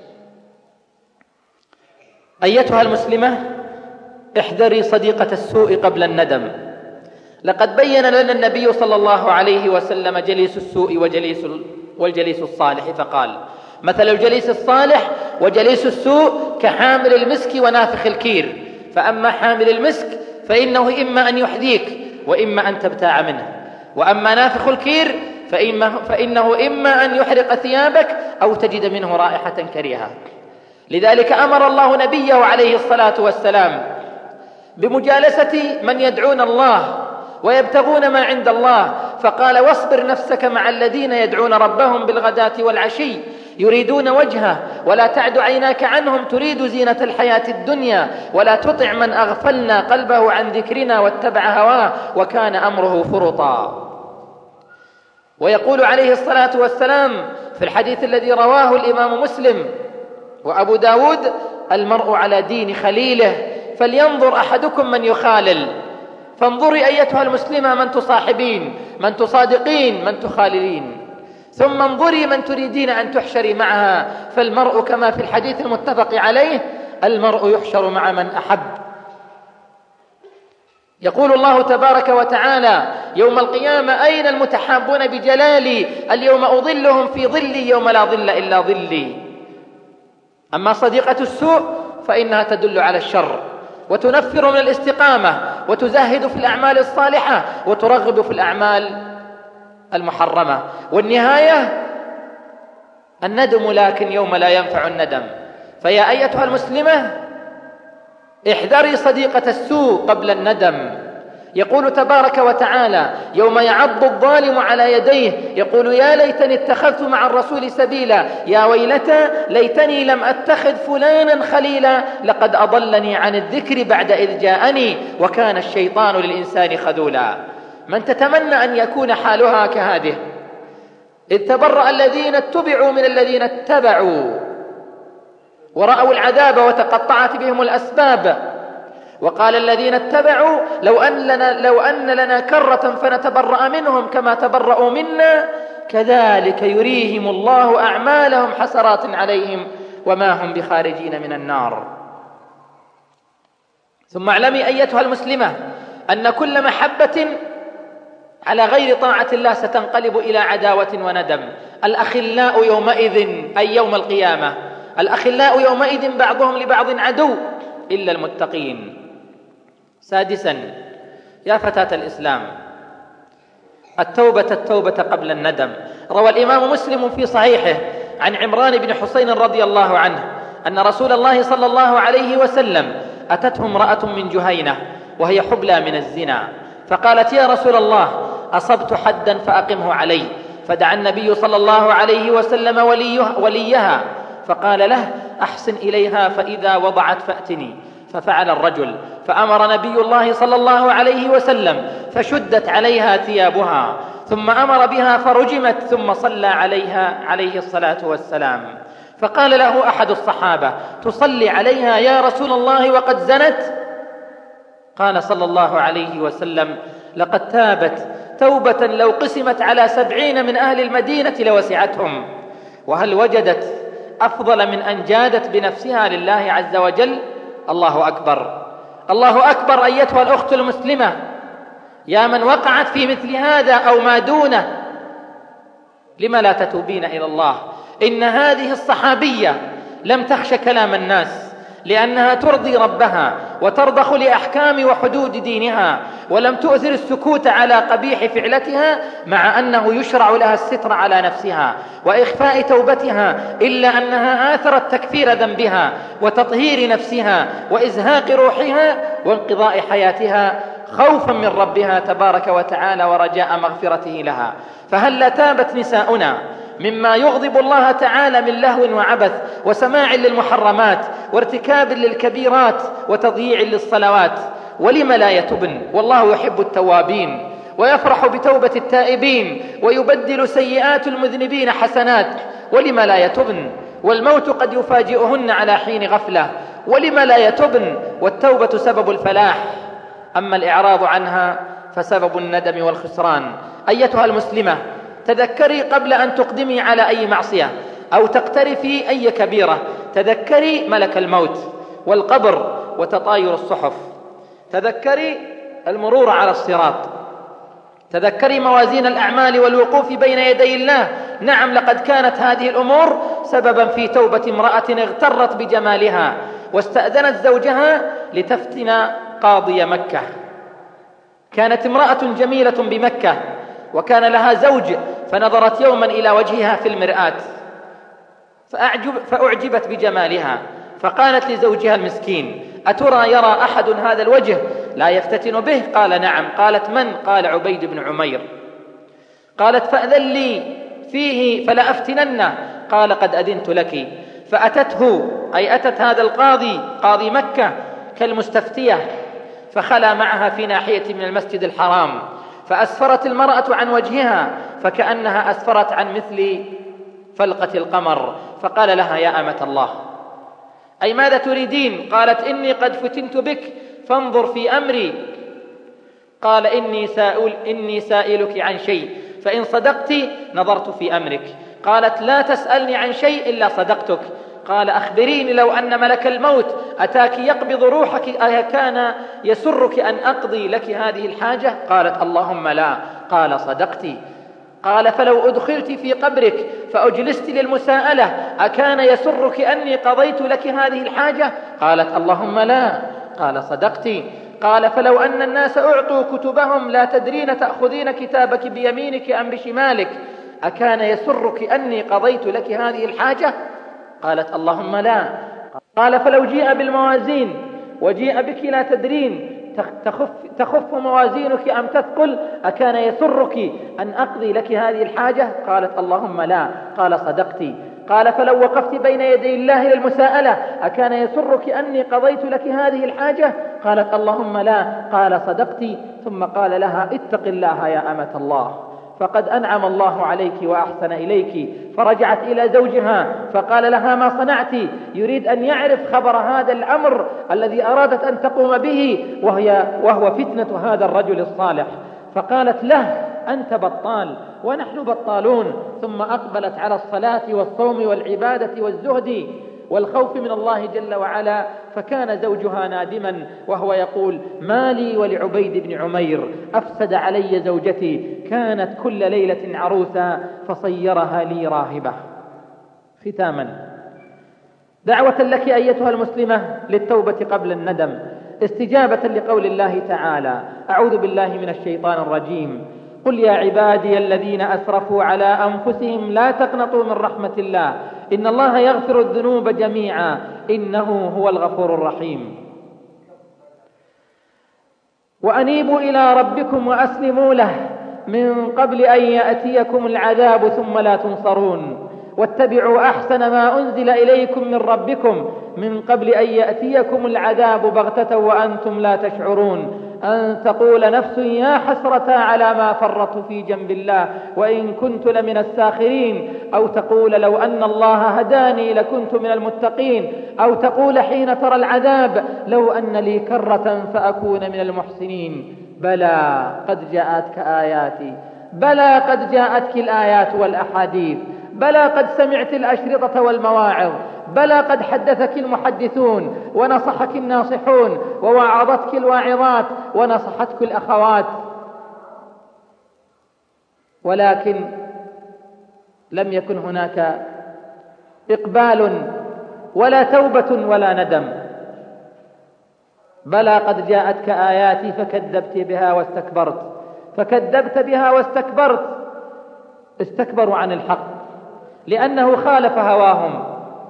أيتها المسلمة، احذري صديقة السوء قبل الندم. لقد بين لنا النبي صلى الله عليه وسلم جليس السوء والجليس الصالح، فقال: مثل الجليس الصالح وجليس السوء كحامل المسك ونافخ الكير، فأما حامل المسك فإنه إما أن يحذيك وإما أن تبتاع منه، وأما نافخ الكير فإنه إما أن يحرق ثيابك أو تجد منه رائحة كريهة. لذلك أمر الله نبيه عليه الصلاة والسلام بمجالسة من يدعون الله ويبتغون ما عند الله، فقال: واصبر نفسك مع الذين يدعون ربهم بالغداة والعشي يريدون وجهه ولا تعد عيناك عنهم تريد زينة الحياة الدنيا ولا تطع من أغفلنا قلبه عن ذكرنا واتبع هواه وكان أمره فرطا. ويقول عليه الصلاة والسلام في الحديث الذي رواه الإمام مسلم وأبو داود: المرء على دين خليله فلينظر أحدكم من يخالل. فانظري أيتها المسلمة من تصاحبين، من تصادقين، من تخاللين، ثم انظري من تريدين أن تحشري معها، فالمرء كما في الحديث المتفق عليه: المرء يحشر مع من أحب. يقول الله تبارك وتعالى يوم القيامة: أين المتحابون بجلالي؟ اليوم أظلهم في ظلي يوم لا ظل إلا ظلي. أما صديقة السوء فإنها تدل على الشر وتنفر من الاستقامة وتزهد في الأعمال الصالحة وترغب في الأعمال المحرمة، والنهاية الندم، لكن يوم لا ينفع الندم. فيا أيتها المسلمة، احذري صديقة السوء قبل الندم. يقول تبارك وتعالى: يوم يعض الظالم على يديه يقول يا ليتني اتخذت مع الرسول سبيلا، يا ويلتى ليتني لم أتخذ فلانا خليلا، لقد أضلني عن الذكر بعد إذ جاءني وكان الشيطان للإنسان خذولا. من تتمنى أن يكون حالها كهذه؟ إذ تبرأ الذين اتبعوا من الذين اتبعوا ورأوا العذاب وتقطعت بهم الأسباب، وقال الذين اتبعوا لو أن لنا كرة فنتبرأ منهم كما تبرأوا منا كذلك يريهم الله أعمالهم حسرات عليهم وما هم بخارجين من النار. ثم اعلمي أيتها المسلمة أن كل محبة على غير طاعة الله ستنقلب إلى عداوة وندم. الأخلاء يومئذ أي يوم القيامة الأخلاء يومئذ بعضهم لبعض عدو إلا المتقين. سادسا يا فتاة الإسلام، التوبة قبل الندم. روى الإمام مسلم في صحيحه عن عمران بن حسين رضي الله عنه أن رسول الله صلى الله عليه وسلم أتته امرأة من جهينة وهي حبلى من الزنا، فقالت: يا رسول الله، أصبت حدا فأقمه علي. فدعا النبي صلى الله عليه وسلم وليها فقال له: أحسن إليها فإذا وضعت فأتني. ففعل الرجل، فأمر نبي الله صلى الله عليه وسلم فشدت عليها ثيابها، ثم أمر بها فرجمت، ثم صلى عليها عليه الصلاة والسلام. فقال له أحد الصحابة: تصلي عليها يا رسول الله وقد زنت؟ قال صلى الله عليه وسلم: لقد تابت توبة لو قسمت على 70 من أهل المدينة لوسعتهم. وهل وجدت أفضل من أن جادت بنفسها لله عز وجل؟ الله أكبر، الله أكبر. أيتها الأخت المسلمة، يا من وقعت في مثل هذا أو ما دونه، لم لا تتوبين إلى الله؟ إن هذه الصحابية لم تخش كلام الناس لأنها ترضي ربها وترضخ لأحكام وحدود دينها، ولم تؤثر السكوت على قبيح فعلتها مع أنه يشرع لها الستر على نفسها وإخفاء توبتها، إلا أنها آثرت تكفير ذنبها وتطهير نفسها وإزهاق روحها وانقضاء حياتها خوفا من ربها تبارك وتعالى ورجاء مغفرته لها. فهل لا تابت نساؤنا مما يغضب الله تعالى من لهو وعبث وسماع للمحرمات وارتكاب للكبيرات وتضييع للصلوات؟ ولم لا يتوبن؟ والله يحب التوابين ويفرح بتوبة التائبين ويبدل سيئات المذنبين حسنات. ولم لا يتوبن؟ والموت قد يفاجئهن على حين غفلة. ولم لا يتوبن؟ والتوبة سبب الفلاح، أما الإعراض عنها فسبب الندم والخسران. أيتها المسلمة، تذكري قبل أن تقدمي على أي معصية أو تقترفي أي كبيرة، تذكري ملك الموت والقبر وتطاير الصحف، تذكري المرور على الصراط، تذكري موازين الأعمال والوقوف بين يدي الله. نعم، لقد كانت هذه الأمور سببا في توبة امرأة اغترت بجمالها واستأذنت زوجها لتفتن قاضي مكة. كانت امرأة جميلة بمكة وكان لها زوج، فنظرت يوما إلى وجهها في المرآة فأعجبت بجمالها، فقالت لزوجها المسكين: أترى يرى أحد هذا الوجه لا يفتتن به؟ قال: نعم. قالت: من؟ قال: عبيد بن عمير. قالت: فأذن لي فيه فلا أفتننه. قال: قد أذنت لك. فأتته، أي أتت هذا القاضي قاضي مكة كالمستفتية، فخلى معها في ناحية من المسجد الحرام، فأسفرت المرأة عن وجهها فكأنها أسفرت عن مثل فلقة القمر، فقال لها: يا أمة الله، أي ماذا تريدين؟ قالت: إني قد فتنت بك فانظر في أمري. قال: إني سائلك عن شيء، فإن صدقت نظرت في أمرك. قالت: لا تسألني عن شيء إلا صدقتك. قال: أخبريني، لو أن ملك الموت أتاك يقبض روحك أكان يسرك أن أقضي لك هذه الحاجة؟ قالت: اللهم لا. قال: صدقت. قال: فلو أدخلت في قبرك فأجلست للمساءلة أكان يسرك أني قضيت لك هذه الحاجة؟ قالت: اللهم لا. قال: صدقت. قال: فلو أن الناس أعطوا كتبهم لا تدرين تأخذين كتابك بيمينك أم بشمالك أكان يسرك أني قضيت لك هذه الحاجة؟ قالت: اللهم لا. قال: فلو جيء بالموازين وجيء بك لا تدرين تخف موازينك أم تثقل أكان يسرك أن أقضي لك هذه الحاجة؟ قالت: اللهم لا. قال: صدقت. قال: فلو وقفت بين يدي الله للمساءلة أكان يسرك أني قضيت لك هذه الحاجة؟ قالت: اللهم لا. قال: صدقت. ثم قال لها: اتق الله يا أمة الله، فقد أنعم الله عليك وأحسن إليك. فرجعت إلى زوجها فقال لها: ما صنعت؟ يريد أن يعرف خبر هذا الأمر الذي أرادت أن تقوم به وهو فتنة هذا الرجل الصالح. فقالت له: أنت بطال ونحن بطالون. ثم أقبلت على الصلاة والصوم والعبادة والزهد والخوف من الله جل وعلا. فكان زوجها نادما وهو يقول: ما لي ولعبيد بن عمير، أفسد علي زوجتي، كانت كل ليلة عروسا فصيرها لي راهبة. ختاما، دعوة لك أيتها المسلمة للتوبة قبل الندم، استجابة لقول الله تعالى: أعوذ بالله من الشيطان الرجيم، قل يا عبادي الذين أسرفوا على أنفسهم لا تقنطوا من رحمة الله إن الله يغفر الذنوب جميعا إنه هو الغفور الرحيم. وأنيبوا إلى ربكم وأسلموا له من قبل أن يأتيكم العذاب ثم لا تنصرون، واتبعوا أحسن ما أنزل إليكم من ربكم من قبل أن يأتيكم العذاب بغتة وأنتم لا تشعرون، أن تقول نفس يا حسرة على ما فرطت في جنب الله وإن كنت لمن الساخرين، أو تقول لو أن الله هداني لكنت من المتقين، أو تقول حين ترى العذاب لو أن لي كرة فأكون من المحسنين. بلى قد جاءتك آياتي، بلى قد جاءتك الآيات والأحاديث، بلى قد سمعت الأشرطة والمواعظ، بلى قد حدثك المحدثون ونصحك الناصحون ووعظتك الواعظات ونصحتك الأخوات، ولكن لم يكن هناك إقبال ولا توبة ولا ندم. بلى قد جاءتك آياتي فكذبت بها واستكبرت، فكذبت بها واستكبرت. استكبروا عن الحق لأنه خالف هواهم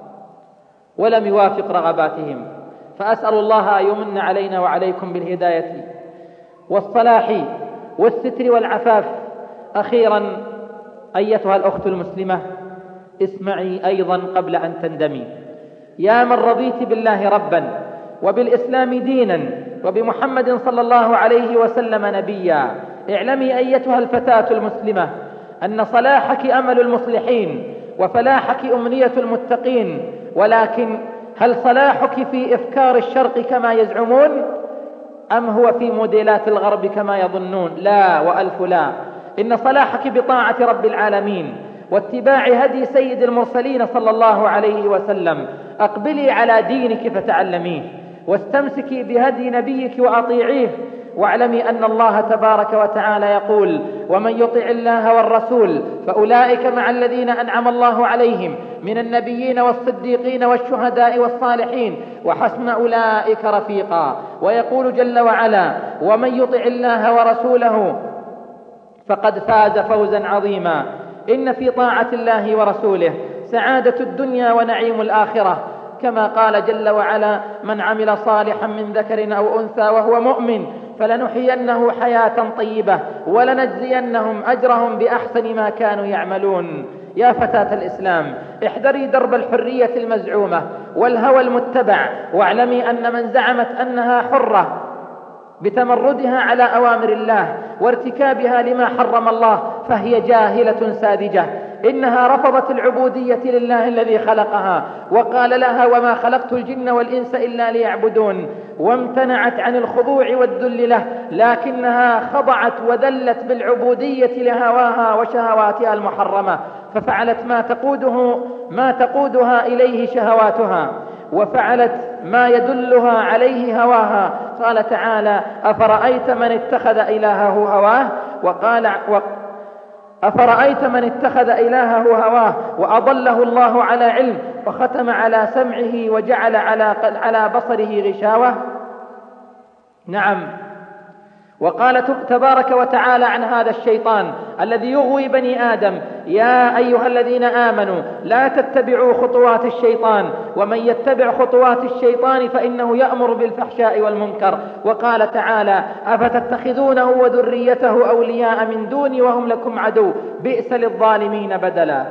ولم يوافق رغباتهم. فأسأل الله أن يمن علينا وعليكم بالهداية والصلاح والستر والعفاف. أخيرا أيتها الأخت المسلمة، اسمعي أيضا قبل أن تندمي. يا من رضيت بالله ربا وبالإسلام دينا وبمحمد صلى الله عليه وسلم نبيا، اعلمي أيتها الفتاة المسلمة أن صلاحك أمل المصلحين وفلاحك أمنية المتقين، ولكن هل صلاحك في إفكار الشرق كما يزعمون أم هو في موديلات الغرب كما يظنون؟ لا وألف لا. إن صلاحك بطاعة رب العالمين واتباع هدي سيد المرسلين صلى الله عليه وسلم. أقبلي على دينك فتعلميه، واستمسكي بهدي نبيك وأطيعيه، واعلمي أن الله تبارك وتعالى يقول: ومن يطع الله والرسول فأولئك مع الذين أنعم الله عليهم من النبيين والصديقين والشهداء والصالحين وحسن أولئك رفيقا. ويقول جل وعلا: ومن يطع الله ورسوله فقد فاز فوزا عظيما. إن في طاعة الله ورسوله سعادة الدنيا ونعيم الآخرة، كما قال جل وعلا: من عمل صالحا من ذكر أو أنثى وهو مؤمن فلنحيينه حياة طيبة ولنجزينهم أجرهم بأحسن ما كانوا يعملون. يا فتاة الإسلام، احذري درب الحرية المزعومة والهوى المتبع، واعلمي أن من زعمت أنها حرة بتمردها على أوامر الله وارتكابها لما حرم الله فهي جاهلة ساذجة. إنها رفضت العبودية لله الذي خلقها وقال لها: وما خلقت الجن والإنس إلا ليعبدون، وامتنعت عن الخضوع والذل له، لكنها خضعت وذلت بالعبودية لهواها وشهواتها المحرمة، ففعلت ما تقودها إليه شهواتها، وفعلت ما يدلها عليه هواها. قال تعالى: أفرأيت من اتخذ إلهه هواه أفرأيت من اتخذ إلهه هواه وأضله الله على علم وختم على سمعه وجعل على بصره غشاوة. نعم. وقال تبارك وتعالى عن هذا الشيطان الذي يغوي بني آدم: يا أيها الذين آمنوا لا تتبعوا خطوات الشيطان ومن يتبع خطوات الشيطان فإنه يأمر بالفحشاء والمنكر. وقال تعالى: أفتتخذونه وذريته أولياء من دوني وهم لكم عدو بئس للظالمين بدلا.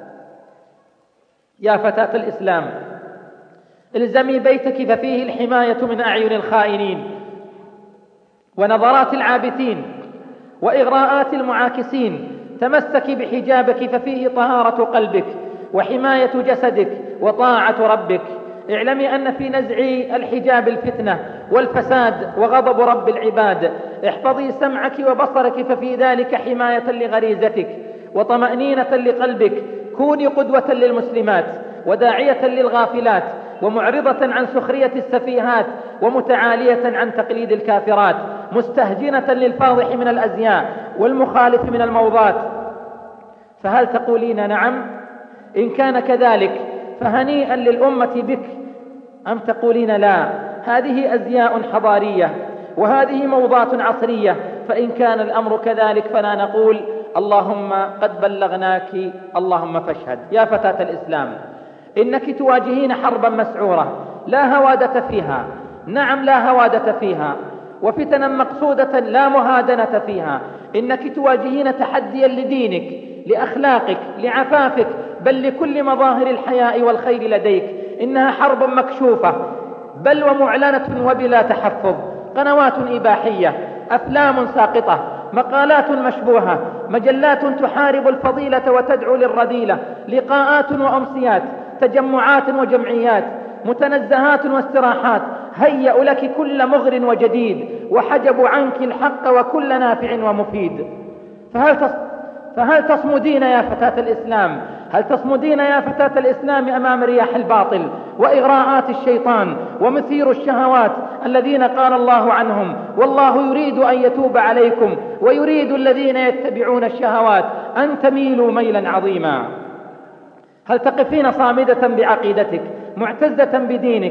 يا فتاة الإسلام، الزمي بيتك ففيه الحماية من أعين الخائنين ونظرات العابثين وإغراءات المعاكسين، تمسكي بحجابك ففيه طهارة قلبك وحماية جسدك وطاعة ربك. اعلمي أن في نزع الحجاب الفتنة والفساد وغضب رب العباد. احفظي سمعك وبصرك ففي ذلك حماية لغريزتك وطمأنينة لقلبك. كوني قدوة للمسلمات وداعية للغافلات ومعرضة عن سخرية السفيهات ومتعالية عن تقليد الكافرات، مستهجنة للفاضح من الأزياء والمخالف من الموضات. فهل تقولين نعم؟ إن كان كذلك فهنيئا للأمة بك، أم تقولين لا، هذه أزياء حضارية وهذه موضات عصرية؟ فإن كان الأمر كذلك فلا نقول اللهم قد بلغناك اللهم فاشهد. يا فتاة الإسلام، إنك تواجهين حربا مسعورة لا هوادة فيها، نعم لا هوادة فيها، وفتنا مقصودة لا مهادنة فيها. إنك تواجهين تحديا لدينك، لأخلاقك، لعفافك، بل لكل مظاهر الحياء والخير لديك. إنها حرب مكشوفة بل ومعلنة وبلا تحفظ، قنوات إباحية، أفلام ساقطة، مقالات مشبوهة، مجلات تحارب الفضيلة وتدعو للرذيلة، لقاءات وأمسيات، تجمعات وجمعيات، متنزهات واستراحات، هيأ لك كل مغر وجديد وحجبوا عنك الحق وكل نافع ومفيد. فهل تصمدين يا فتاة الإسلام؟ هل تصمدين يا فتاة الإسلام أمام رياح الباطل وإغراءات الشيطان ومثير الشهوات الذين قال الله عنهم والله يريد أن يتوب عليكم ويريد الذين يتبعون الشهوات أن تميلوا ميلا عظيما؟ هل تقفين صامدة بعقيدتك، معتزة بدينك،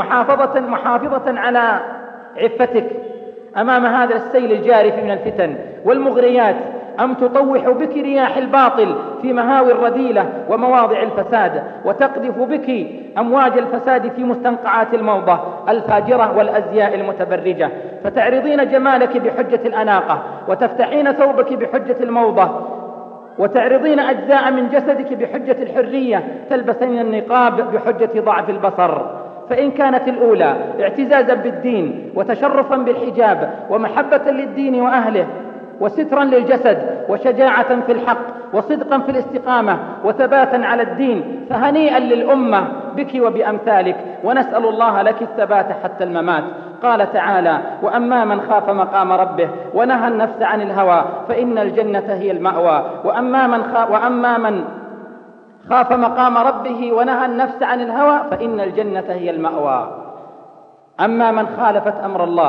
محافظة على عفتك أمام هذا السيل الجارف من الفتن والمغريات، أم تطوح بك رياح الباطل في مهاوي الرذيلة ومواضع الفساد، وتقذف بك أمواج الفساد في مستنقعات الموضة الفاجرة والأزياء المتبرجة، فتعرضين جمالك بحجة الأناقة، وتفتحين ثوبك بحجة الموضة، وتعرضين أجزاء من جسدك بحجة الحرية، تلبسين النقاب بحجة ضعف البصر. فإن كانت الأولى اعتزازا بالدين وتشرفا بالحجاب ومحبة للدين وأهله وسترا للجسد وشجاعة في الحق وصدقا في الاستقامة وثباتا على الدين، فهنيئا للأمة بك وبأمثالك، ونسأل الله لك الثبات حتى الممات. قال تعالى: وأما من خاف مقام ربه ونهى النفس عن الهوى فإن الجنة هي المأوى. وأما من خاف مقام ربه ونهى النفس عن الهوى فإن الجنة هي المأوى. أما من خالفت أمر الله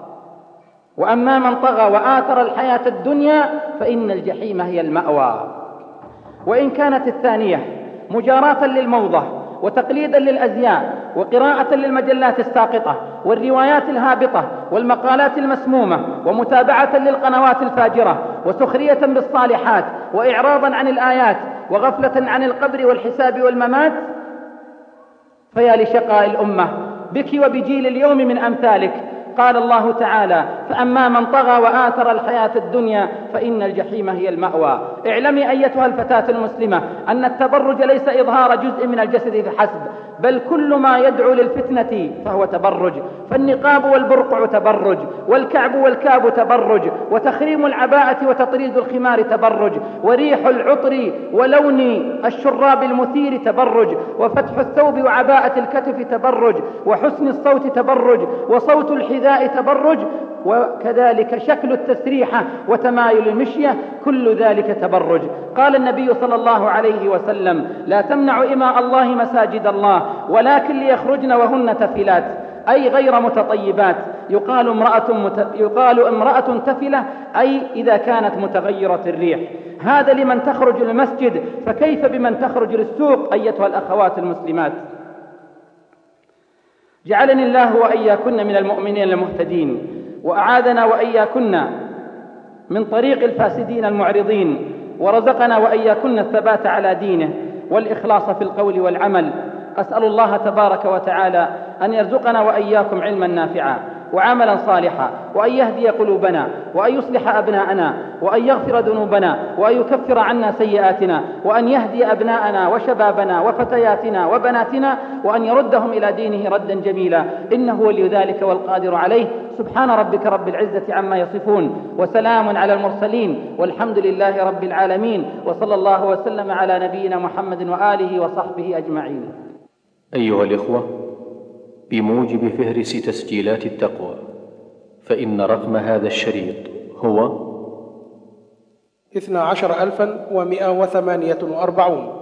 وأما من طغى وآثر الحياة الدنيا فإن الجحيم هي المأوى. وإن كانت الثانية مجاراة للموضة وتقليدا للأزياء وقراءة للمجلات الساقطة والروايات الهابطة والمقالات المسمومة ومتابعة للقنوات الفاجرة وسخرية بالصالحات وإعراضا عن الآيات وغفلة عن القبر والحساب والممات، فيا لشقاء الأمة بك وبجيل اليوم من أمثالك. قال الله تعالى: فأما من طغى وآثر الحياة الدنيا فإن الجحيم هي المأوى. اعلمي أيتها الفتاة المسلمة أن التبرج ليس إظهار جزء من الجسد فحسب، بل كل ما يدعو للفتنة فهو تبرج. فالنقاب والبرقع تبرج، والكعب والكاب تبرج، وتخريم العباءة وتطريز الخمار تبرج، وريح العطر ولون الشراب المثير تبرج، وفتح الثوب وعباءة الكتف تبرج، وحسن الصوت تبرج، وصوت الحذاء تبرج، وكذلك شكل التسريحة وتمايل المشية، كل ذلك تبرج. قال النبي صلى الله عليه وسلم: لا تمنع إماء الله مساجد الله ولكن ليخرجن وهن تفلات، أي غير متطيبات. يقال امرأة تفلة أي إذا كانت متغيرة الريح. هذا لمن تخرج للمسجد، فكيف بمن تخرج للسوق أيتها الأخوات المسلمات؟ جعلني الله وإياكن من المؤمنين المهتدين، وأعاذنا وإياكن من طريق الفاسدين المعرضين، ورزقنا وإياكن الثبات على دينه والإخلاص في القول والعمل. أسأل الله تبارك وتعالى أن يرزقنا وإياكم علما نافعا وعملا صالحا، وأن يهدي قلوبنا، وأن يصلح أبناءنا، وأن يغفر ذنوبنا، وأن يكفر عنا سيئاتنا، وأن يهدي أبناءنا وشبابنا وفتياتنا وبناتنا، وأن يردهم إلى دينه ردا جميلا، إنه ولي ذلك والقادر عليه. سبحان ربك رب العزة عما يصفون، وسلام على المرسلين، والحمد لله رب العالمين، وصلى الله وسلم على نبينا محمد وآله وصحبه أجمعين. أيها الإخوة، بموجب فهرس تسجيلات التقوى، فإن رقم هذا الشريط هو 12148.